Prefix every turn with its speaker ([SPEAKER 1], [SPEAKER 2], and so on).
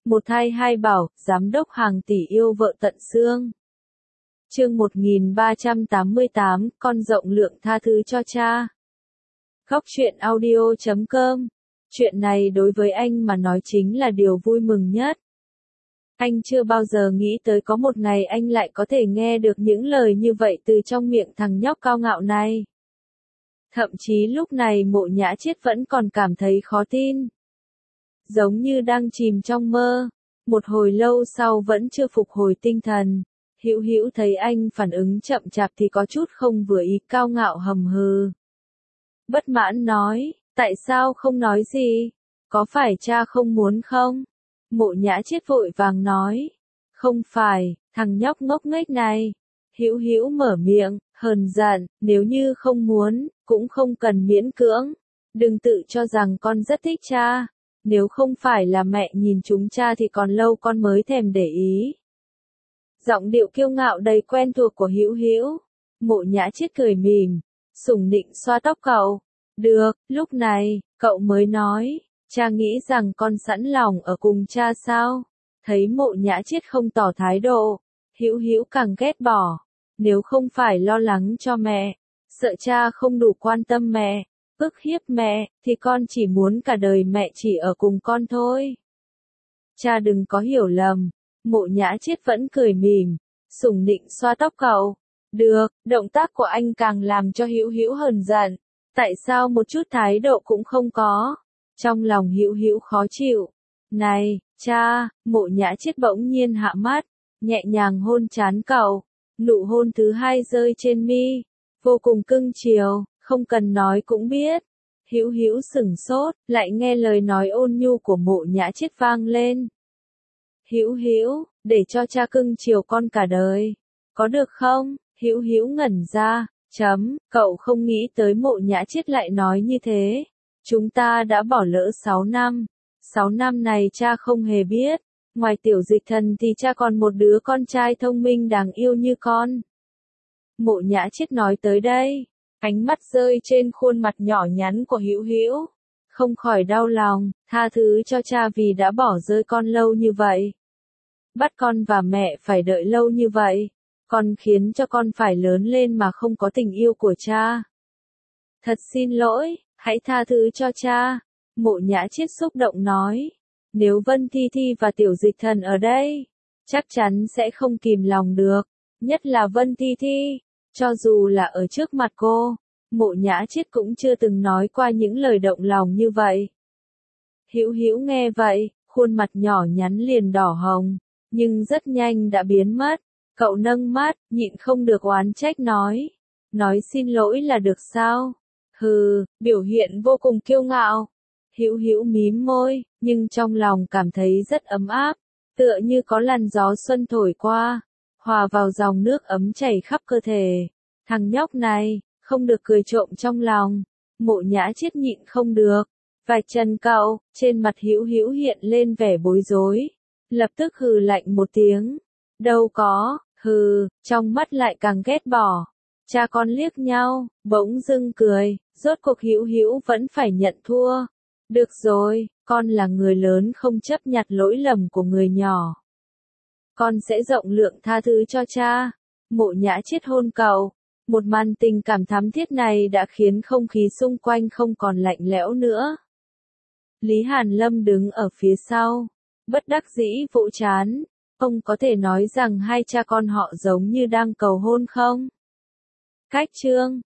[SPEAKER 1] Một thai hai bảo, giám đốc hàng tỷ yêu vợ tận xương. Chương 1388, con rộng lượng tha thứ cho cha. Góc truyện audio.com. Chuyện này đối với anh mà nói chính là điều vui mừng nhất. Anh chưa bao giờ nghĩ tới có một ngày anh lại có thể nghe được những lời như vậy từ trong miệng thằng nhóc cao ngạo này. Thậm chí lúc này Mộ Nhã Chiết vẫn còn cảm thấy khó tin. Giống như đang chìm trong mơ. Một hồi lâu sau vẫn chưa phục hồi tinh thần. Hữu Hữu thấy anh phản ứng chậm chạp thì có chút không vừa ý, cao ngạo hầm hừ. Bất mãn nói, tại sao không nói gì? Có phải cha không muốn không? Mộ Nhã Chiết vội vàng nói, không phải, thằng nhóc ngốc nghếch này. Hữu Hữu mở miệng, hờn giận, nếu như không muốn, cũng không cần miễn cưỡng. Đừng tự cho rằng con rất thích cha. Nếu không phải là mẹ nhìn chúng cha thì còn lâu con mới thèm để ý. Giọng điệu kiêu ngạo đầy quen thuộc của Hữu Hữu. Mộ Nhã Chiết cười mỉm, sủng nịnh xoa tóc cậu. Được, lúc này, cậu mới nói, cha nghĩ rằng con sẵn lòng ở cùng cha sao? Thấy Mộ Nhã Chiết không tỏ thái độ, Hữu Hữu càng ghét bỏ. Nếu không phải lo lắng cho mẹ, sợ cha không đủ quan tâm mẹ, ức hiếp mẹ, thì con chỉ muốn cả đời mẹ chỉ ở cùng con thôi. Cha đừng có hiểu lầm. Mộ Nhã Chiết vẫn cười mỉm, sủng nịnh xoa tóc cậu. Được, động tác của anh càng làm cho Hữu Hữu hờn giận. Tại sao một chút thái độ cũng không có? Trong lòng Hữu Hữu khó chịu. Này, cha, Mộ Nhã Chiết bỗng nhiên hạ mắt, nhẹ nhàng hôn trán cậu. Nụ hôn thứ hai rơi trên mi, vô cùng cưng chiều, không cần nói cũng biết. Hữu Hữu sửng sốt, lại nghe lời nói ôn nhu của Mộ Nhã Chiết vang lên. Hữu Hữu, để cho cha cưng chiều con cả đời, có được không? Hữu Hữu ngẩn ra, cậu không nghĩ tới Mộ Nhã Chiết lại nói như thế. Chúng ta đã bỏ lỡ 6 năm. 6 năm này cha không hề biết. Ngoài Tiểu Dịch Thần thì cha còn một đứa con trai thông minh đáng yêu như con. Mộ Nhã Chiết nói tới đây, ánh mắt rơi trên khuôn mặt nhỏ nhắn của Hữu Hữu. Không khỏi đau lòng, tha thứ cho cha vì đã bỏ rơi con lâu như vậy. Bắt con và mẹ phải đợi lâu như vậy. Con khiến cho con phải lớn lên mà không có tình yêu của cha. Thật xin lỗi, hãy tha thứ cho cha. Mộ Nhã Chiết xúc động nói. Nếu Vân Thi Thi và Tiểu Dịch Thần ở đây, chắc chắn sẽ không kìm lòng được. Nhất là Vân Thi Thi, cho dù là ở trước mặt cô, Mộ Nhã Chiết cũng chưa từng nói qua những lời động lòng như vậy. Hữu Hữu nghe vậy, khuôn mặt nhỏ nhắn liền đỏ hồng, nhưng rất nhanh đã biến mất. Cậu nâng mắt, nhịn không được oán trách nói. Nói xin lỗi là được sao? Hừ, biểu hiện vô cùng kiêu ngạo. Hữu Hữu mím môi, nhưng trong lòng cảm thấy rất ấm áp, tựa như có làn gió xuân thổi qua, hòa vào dòng nước ấm chảy khắp cơ thể. Thằng nhóc này, không được cười trộm trong lòng. Mộ Nhã Chiết nhịn không được, vạch chân cậu. Trên mặt Hữu Hữu hiện lên vẻ bối rối, lập tức hừ lạnh một tiếng. Đâu có, hừ, trong mắt lại càng ghét bỏ. Cha con liếc nhau, bỗng dưng cười, rốt cuộc Hữu Hữu vẫn phải nhận thua. Được rồi, con là người lớn không chấp nhặt lỗi lầm của người nhỏ. Con sẽ rộng lượng tha thứ cho cha. Mộ Nhã Chiết hôn cậu. Một màn tình cảm thắm thiết này đã khiến không khí xung quanh không còn lạnh lẽo nữa. Lý Hàn Lâm đứng ở phía sau, bất đắc dĩ vỗ trán. Ông có thể nói rằng hai cha con họ giống như đang cầu hôn không? Cách chương